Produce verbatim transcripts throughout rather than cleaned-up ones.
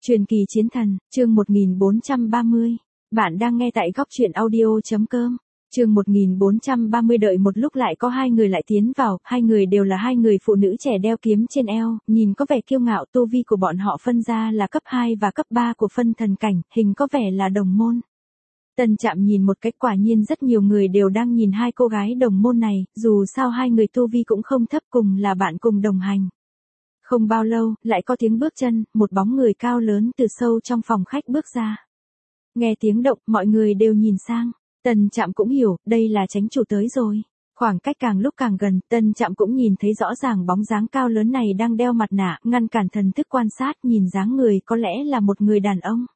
Truyền kỳ chiến thần, chương một nghìn bốn trăm ba mươi. Bạn đang nghe tại góc truyện audio chấm com. Chương một nghìn bốn trăm ba mươi. Đợi một lúc lại có hai người lại tiến vào, hai người đều là hai người phụ nữ trẻ đeo kiếm trên eo, nhìn có vẻ kiêu ngạo. Tu vi của bọn họ phân ra là cấp hai và cấp ba của phân thần cảnh, hình có vẻ là đồng môn. Tần Trạm nhìn một cách, quả nhiên rất nhiều người đều đang nhìn hai cô gái đồng môn này, dù sao hai người tu vi cũng không thấp, cùng là bạn cùng đồng hành. Không bao lâu, lại có tiếng bước chân, một bóng người cao lớn từ sâu trong phòng khách bước ra. Nghe tiếng động, mọi người đều nhìn sang. Tần Trạm cũng hiểu, đây là chánh chủ tới rồi. Khoảng cách càng lúc càng gần, Tần Trạm cũng nhìn thấy rõ ràng bóng dáng cao lớn này đang đeo mặt nạ, ngăn cản thần thức quan sát, nhìn dáng người có lẽ là một người đàn ông.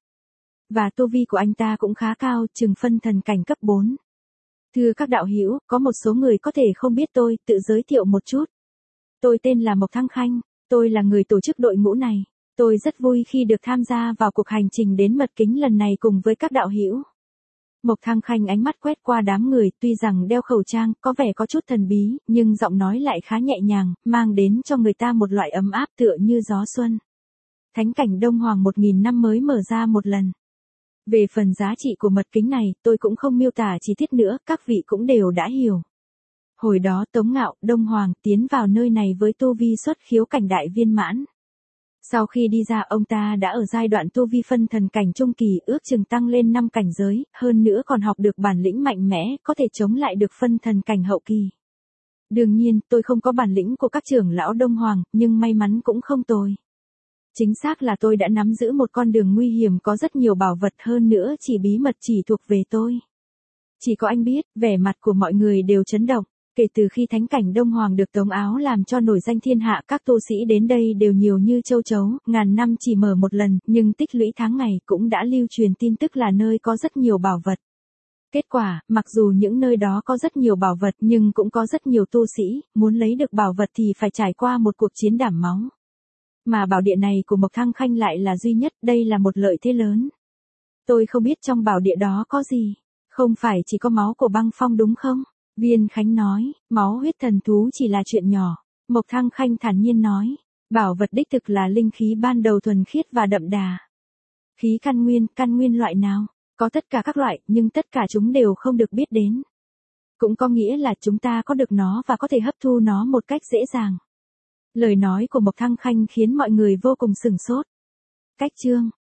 Và tu vi của anh ta cũng khá cao, chừng phân thần cảnh cấp bốn. Thưa các đạo hữu, có một số người có thể không biết tôi, tự giới thiệu một chút. Tôi tên là Mộc Thăng Khanh. Tôi là người tổ chức đội ngũ này. Tôi rất vui khi được tham gia vào cuộc hành trình đến Mật Kính lần này cùng với các đạo hữu. Mộc Thăng Khanh ánh mắt quét qua đám người, tuy rằng đeo khẩu trang, có vẻ có chút thần bí, nhưng giọng nói lại khá nhẹ nhàng, mang đến cho người ta một loại ấm áp tựa như gió xuân. Thánh cảnh Đông Hoàng một nghìn năm mới mở ra một lần. Về phần giá trị của Mật Kính này, tôi cũng không miêu tả chi tiết nữa, các vị cũng đều đã hiểu. Hồi đó Tống Ngạo, Đông Hoàng, tiến vào nơi này với tu vi xuất khiếu cảnh đại viên mãn. Sau khi đi ra, ông ta đã ở giai đoạn tu vi phân thần cảnh trung kỳ, ước chừng tăng lên năm cảnh giới, hơn nữa còn học được bản lĩnh mạnh mẽ, có thể chống lại được phân thần cảnh hậu kỳ. Đương nhiên, tôi không có bản lĩnh của các trưởng lão Đông Hoàng, nhưng may mắn cũng không tồi. Chính xác là tôi đã nắm giữ một con đường nguy hiểm có rất nhiều bảo vật, hơn nữa chỉ bí mật chỉ thuộc về tôi. Chỉ có anh biết, vẻ mặt của mọi người đều chấn động. Kể từ khi thánh cảnh Đông Hoàng được Tống Áo làm cho nổi danh thiên hạ, các tu sĩ đến đây đều nhiều như châu chấu, ngàn năm chỉ mở một lần, nhưng tích lũy tháng ngày cũng đã lưu truyền tin tức là nơi có rất nhiều bảo vật. Kết quả, mặc dù những nơi đó có rất nhiều bảo vật nhưng cũng có rất nhiều tu sĩ, muốn lấy được bảo vật thì phải trải qua một cuộc chiến đẫm máu. Mà bảo địa này của Mộc Thăng Khanh lại là duy nhất, đây là một lợi thế lớn. Tôi không biết trong bảo địa đó có gì, không phải chỉ có máu của băng phong đúng không? Viên Khánh nói, máu huyết thần thú chỉ là chuyện nhỏ. Mộc Thăng Khanh thản nhiên nói, bảo vật đích thực là linh khí ban đầu thuần khiết và đậm đà. Khí căn nguyên, căn nguyên loại nào? Có tất cả các loại, nhưng tất cả chúng đều không được biết đến. Cũng có nghĩa là chúng ta có được nó và có thể hấp thu nó một cách dễ dàng. Lời nói của Mộc Thăng Khanh khiến mọi người vô cùng sửng sốt. Cách chương,